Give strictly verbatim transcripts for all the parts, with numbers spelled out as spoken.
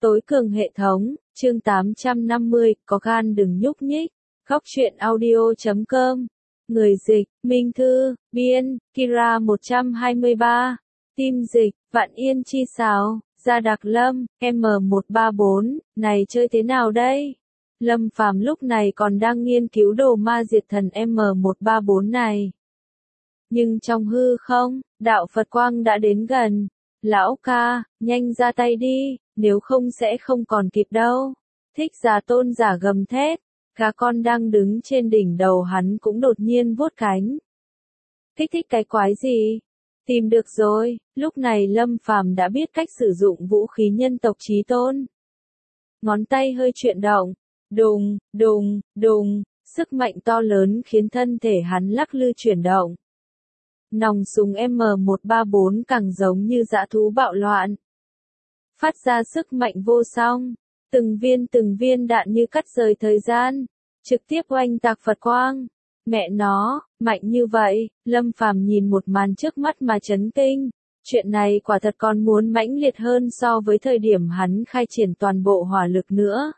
Tối cường hệ thống, chương tám trăm năm mươi, có gan đừng nhúc nhích. Góc truyện audio chấm com. Người dịch, Minh Thư, biên, Kira một trăm hai mươi ba. Tim dịch, Vạn Yên Chi Sáo, Gia Đặc Lâm, M một ba bốn, này chơi thế nào đây? Lâm Phàm lúc này còn đang nghiên cứu đồ ma diệt thần M một ba bốn này. Nhưng trong hư không, đạo Phật quang đã đến gần. Lão ca, nhanh ra tay đi, nếu không sẽ không còn kịp đâu. Thích Giả Tôn giả gầm thét, cá con đang đứng trên đỉnh đầu hắn cũng đột nhiên vuốt cánh. Thích thích cái quái gì? Tìm được rồi, lúc này Lâm Phàm đã biết cách sử dụng vũ khí nhân tộc chí tôn. Ngón tay hơi chuyển động, đùng, đùng, đùng, sức mạnh to lớn khiến thân thể hắn lắc lư chuyển động. Nòng súng M một ba bốn càng giống như dã thú bạo loạn. Phát ra sức mạnh vô song, từng viên từng viên đạn như cắt rời thời gian, trực tiếp oanh tạc Phật quang. Mẹ nó, mạnh như vậy, Lâm Phàm nhìn một màn trước mắt mà chấn kinh. Chuyện này quả thật còn muốn mãnh liệt hơn so với thời điểm hắn khai triển toàn bộ hỏa lực nữa.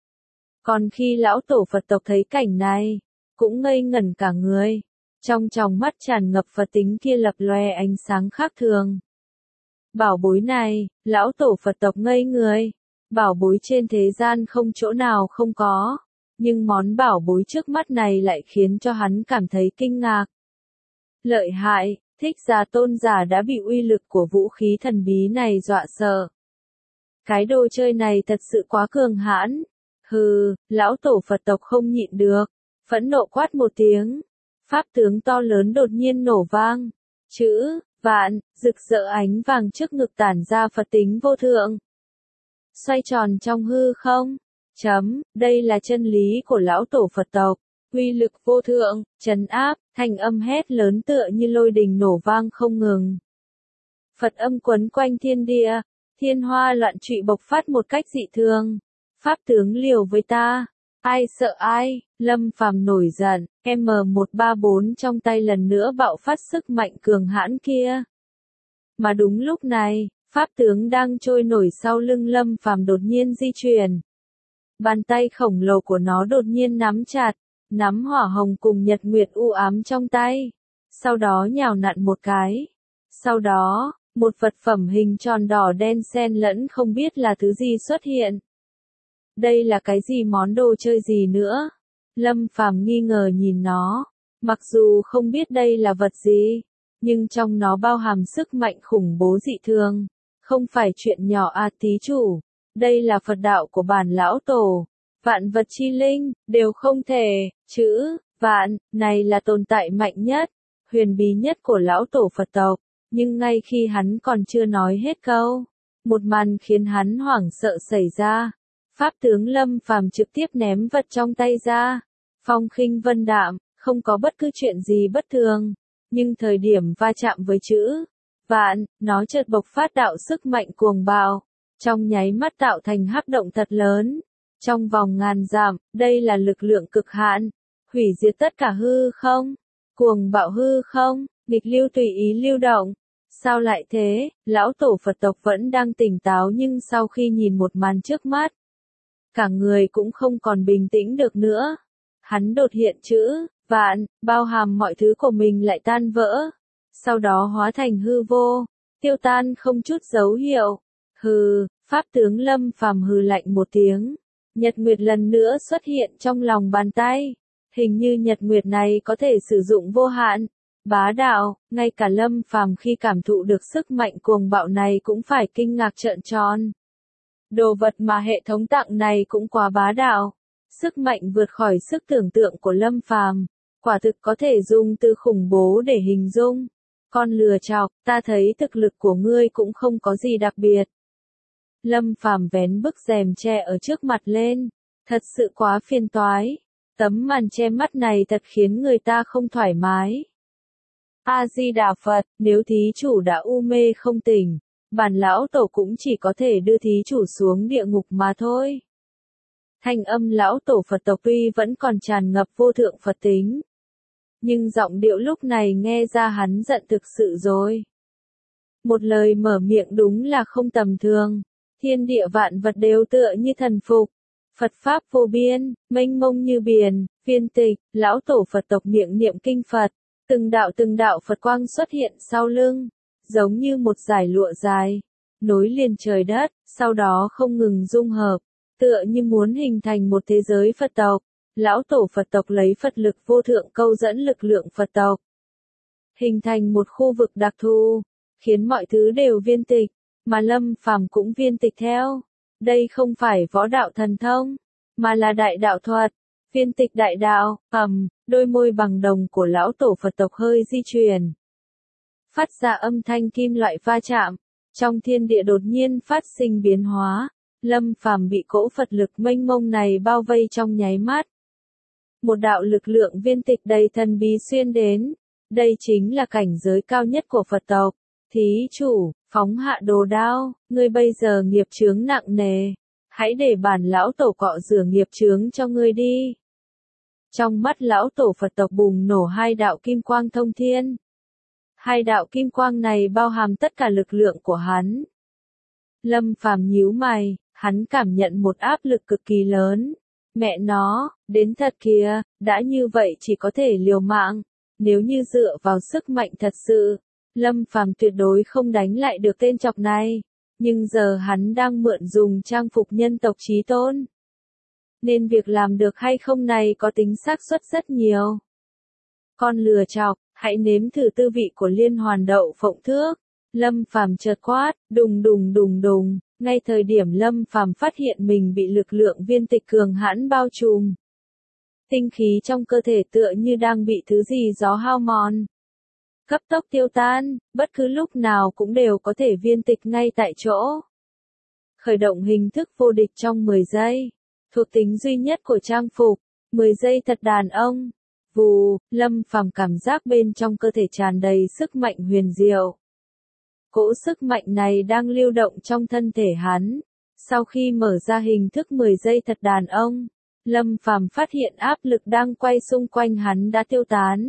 Còn khi lão tổ Phật tộc thấy cảnh này, cũng ngây ngẩn cả người. Trong tròng mắt tràn ngập Phật tính kia lập lòe ánh sáng khác thường. Bảo bối này, lão tổ Phật tộc ngây người. Bảo bối trên thế gian không chỗ nào không có. Nhưng món bảo bối trước mắt này lại khiến cho hắn cảm thấy kinh ngạc. Lợi hại, Thích Giả Tôn giả đã bị uy lực của vũ khí thần bí này dọa sợ. Cái đồ chơi này thật sự quá cường hãn. Hừ, lão tổ Phật tộc không nhịn được. Phẫn nộ quát một tiếng. Pháp tướng to lớn đột nhiên nổ vang. Chữ, vạn, rực rỡ ánh vàng trước ngực tản ra Phật tính vô thượng. Xoay tròn trong hư không. Chấm, đây là chân lý của lão tổ Phật tộc. Uy lực vô thượng, trấn áp, thanh âm hét lớn tựa như lôi đình nổ vang không ngừng. Phật âm quấn quanh thiên địa, thiên hoa loạn trụy bộc phát một cách dị thường. Pháp tướng liều với ta. Ai sợ ai, Lâm Phàm nổi giận, M một ba bốn trong tay lần nữa bạo phát sức mạnh cường hãn kia. Mà đúng lúc này, pháp tướng đang trôi nổi sau lưng Lâm Phàm đột nhiên di chuyển. Bàn tay khổng lồ của nó đột nhiên nắm chặt, nắm hỏa hồng cùng nhật nguyệt u ám trong tay. Sau đó nhào nặn một cái. Sau đó, một vật phẩm hình tròn đỏ đen xen lẫn không biết là thứ gì xuất hiện. Đây là cái gì món đồ chơi gì nữa? Lâm Phàm nghi ngờ nhìn nó. Mặc dù không biết đây là vật gì, nhưng trong nó bao hàm sức mạnh khủng bố dị thường. Không phải chuyện nhỏ à thí chủ. Đây là Phật đạo của bản lão tổ. Vạn vật chi linh, đều không thể. Chữ, vạn, này là tồn tại mạnh nhất, huyền bí nhất của lão tổ Phật tộc. Nhưng ngay khi hắn còn chưa nói hết câu, một màn khiến hắn hoảng sợ xảy ra. Pháp tướng Lâm Phàm trực tiếp ném vật trong tay ra. Phong khinh vân đạm, không có bất cứ chuyện gì bất thường. Nhưng thời điểm va chạm với chữ vạn, nó chợt bộc phát đạo sức mạnh cuồng bạo. Trong nháy mắt tạo thành hắc động thật lớn. Trong vòng ngàn dặm, đây là lực lượng cực hạn. Hủy diệt tất cả hư không. Cuồng bạo hư không, nghịch lưu tùy ý lưu động. Sao lại thế, lão tổ Phật tộc vẫn đang tỉnh táo nhưng sau khi nhìn một màn trước mắt, cả người cũng không còn bình tĩnh được nữa. Hắn đột hiện chữ, vạn, bao hàm mọi thứ của mình lại tan vỡ. Sau đó hóa thành hư vô, tiêu tan không chút dấu hiệu. Hừ, pháp tướng Lâm Phàm hừ lạnh một tiếng. Nhật Nguyệt lần nữa xuất hiện trong lòng bàn tay. Hình như Nhật Nguyệt này có thể sử dụng vô hạn. Bá đạo, ngay cả Lâm Phàm khi cảm thụ được sức mạnh cuồng bạo này cũng phải kinh ngạc trợn tròn. Đồ vật mà hệ thống tặng này cũng quá bá đạo. Sức mạnh vượt khỏi sức tưởng tượng của Lâm Phàm, quả thực có thể dùng từ khủng bố để hình dung. Con lừa chọc, ta thấy thực lực của ngươi cũng không có gì đặc biệt. Lâm Phàm vén bức rèm che ở trước mặt lên, thật sự quá phiền toái. Tấm màn che mắt này thật khiến người ta không thoải mái. A Di Đà Phật, nếu thí chủ đã u mê không tỉnh, bản lão tổ cũng chỉ có thể đưa thí chủ xuống địa ngục mà thôi. Thanh âm lão tổ Phật tộc tuy vẫn còn tràn ngập vô thượng Phật tính, nhưng giọng điệu lúc này nghe ra hắn giận thực sự rồi. Một lời mở miệng đúng là không tầm thường. Thiên địa vạn vật đều tựa như thần phục. Phật Pháp vô biên, mênh mông như biển, viên tịch, lão tổ Phật tộc miệng niệm kinh Phật. Từng đạo từng đạo Phật quang xuất hiện sau lưng, giống như một dải lụa dài, nối liền trời đất, sau đó không ngừng dung hợp, tựa như muốn hình thành một thế giới Phật tộc. Lão tổ Phật tộc lấy Phật lực vô thượng câu dẫn lực lượng Phật tộc, hình thành một khu vực đặc thù, khiến mọi thứ đều viên tịch, mà Lâm Phàm cũng viên tịch theo. Đây không phải võ đạo thần thông, mà là đại đạo thuật, viên tịch đại đạo. Ầm, đôi môi bằng đồng của lão tổ Phật tộc hơi di chuyển, phát ra âm thanh kim loại va chạm, trong thiên địa đột nhiên phát sinh biến hóa. Lâm Phàm bị cỗ Phật lực mênh mông này bao vây trong nháy mắt. Một đạo lực lượng viên tịch đầy thần bí xuyên đến, đây chính là cảnh giới cao nhất của Phật tộc. Thí chủ, phóng hạ đồ đao, ngươi bây giờ nghiệp chướng nặng nề, hãy để bản lão tổ cọ rửa nghiệp chướng cho ngươi đi. Trong mắt lão tổ Phật tộc bùng nổ hai đạo kim quang thông thiên. Hai đạo kim quang này bao hàm tất cả lực lượng của hắn. Lâm Phàm nhíu mày, hắn cảm nhận một áp lực cực kỳ lớn. Mẹ nó, đến thật kìa, đã như vậy chỉ có thể liều mạng. Nếu như dựa vào sức mạnh thật sự, Lâm Phàm tuyệt đối không đánh lại được tên chọc này. Nhưng giờ hắn đang mượn dùng trang phục nhân tộc chí tôn, nên việc làm được hay không này có tính xác suất rất nhiều. Con lừa chọc, hãy nếm thử tư vị của liên hoàn đậu phộng thước. Lâm Phàm chợt quát, đùng đùng đùng đùng, ngay thời điểm Lâm Phàm phát hiện mình bị lực lượng viên tịch cường hãn bao trùm. Tinh khí trong cơ thể tựa như đang bị thứ gì gió hao mòn, cấp tốc tiêu tan, bất cứ lúc nào cũng đều có thể viên tịch ngay tại chỗ. Khởi động hình thức vô địch trong mười giây. Thuộc tính duy nhất của trang phục, mười giây thật đàn ông. Vù, Lâm Phàm cảm giác bên trong cơ thể tràn đầy sức mạnh huyền diệu. Cỗ sức mạnh này đang lưu động trong thân thể hắn. Sau khi mở ra hình thức mười giây thật đàn ông, Lâm Phàm phát hiện áp lực đang quay xung quanh hắn đã tiêu tán.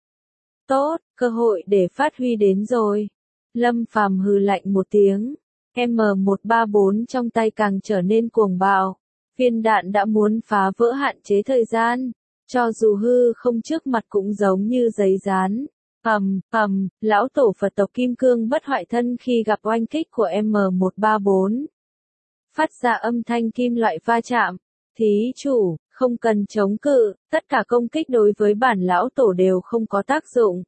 Tốt, cơ hội để phát huy đến rồi. Lâm Phàm hừ lạnh một tiếng, M một ba bốn trong tay càng trở nên cuồng bạo. Viên đạn đã muốn phá vỡ hạn chế thời gian, cho dù hư không trước mặt cũng giống như giấy dán. Ầm, ầm, lão tổ Phật tộc Kim Cương bất hoại thân khi gặp oanh kích của M một ba bốn. Phát ra âm thanh kim loại va chạm. Thí chủ, không cần chống cự, tất cả công kích đối với bản lão tổ đều không có tác dụng.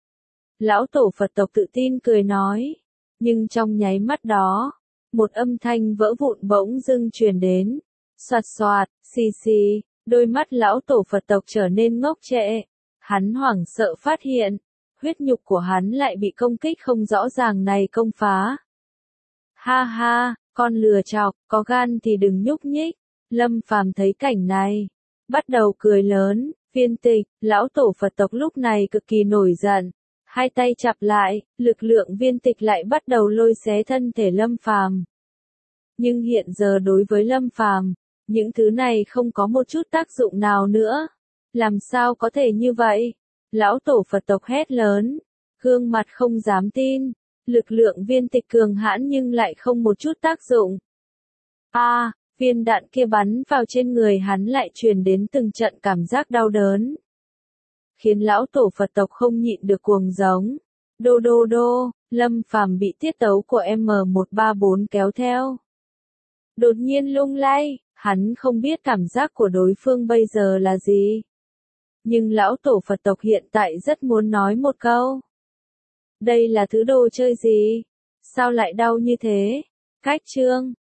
Lão tổ Phật tộc tự tin cười nói. Nhưng trong nháy mắt đó, một âm thanh vỡ vụn bỗng dưng truyền đến. Xoạt xoạt, xì xì, đôi mắt lão tổ Phật tộc trở nên ngốc trệ. Hắn hoảng sợ phát hiện, huyết nhục của hắn lại bị công kích không rõ ràng này công phá. Ha ha, con lừa chọc, có gan thì đừng nhúc nhích. Lâm Phàm thấy cảnh này, bắt đầu cười lớn. Viên tịch, lão tổ Phật tộc lúc này cực kỳ nổi giận. Hai tay chặp lại, lực lượng viên tịch lại bắt đầu lôi xé thân thể Lâm Phàm. Nhưng hiện giờ đối với Lâm Phàm, những thứ này không có một chút tác dụng nào nữa. Làm sao có thể như vậy? Lão tổ Phật tộc hét lớn, gương mặt không dám tin. Lực lượng viên tịch cường hãn nhưng lại không một chút tác dụng. A, à, viên đạn kia bắn vào trên người hắn lại truyền đến từng trận cảm giác đau đớn, khiến lão tổ Phật tộc không nhịn được cuồng giống. Đô đô đô, Lâm Phàm bị tiết tấu của M một ba bốn kéo theo. Đột nhiên lung lay, hắn không biết cảm giác của đối phương bây giờ là gì. Nhưng lão tổ Phật tộc hiện tại rất muốn nói một câu. Đây là thứ đồ chơi gì? Sao lại đau như thế? Cách chương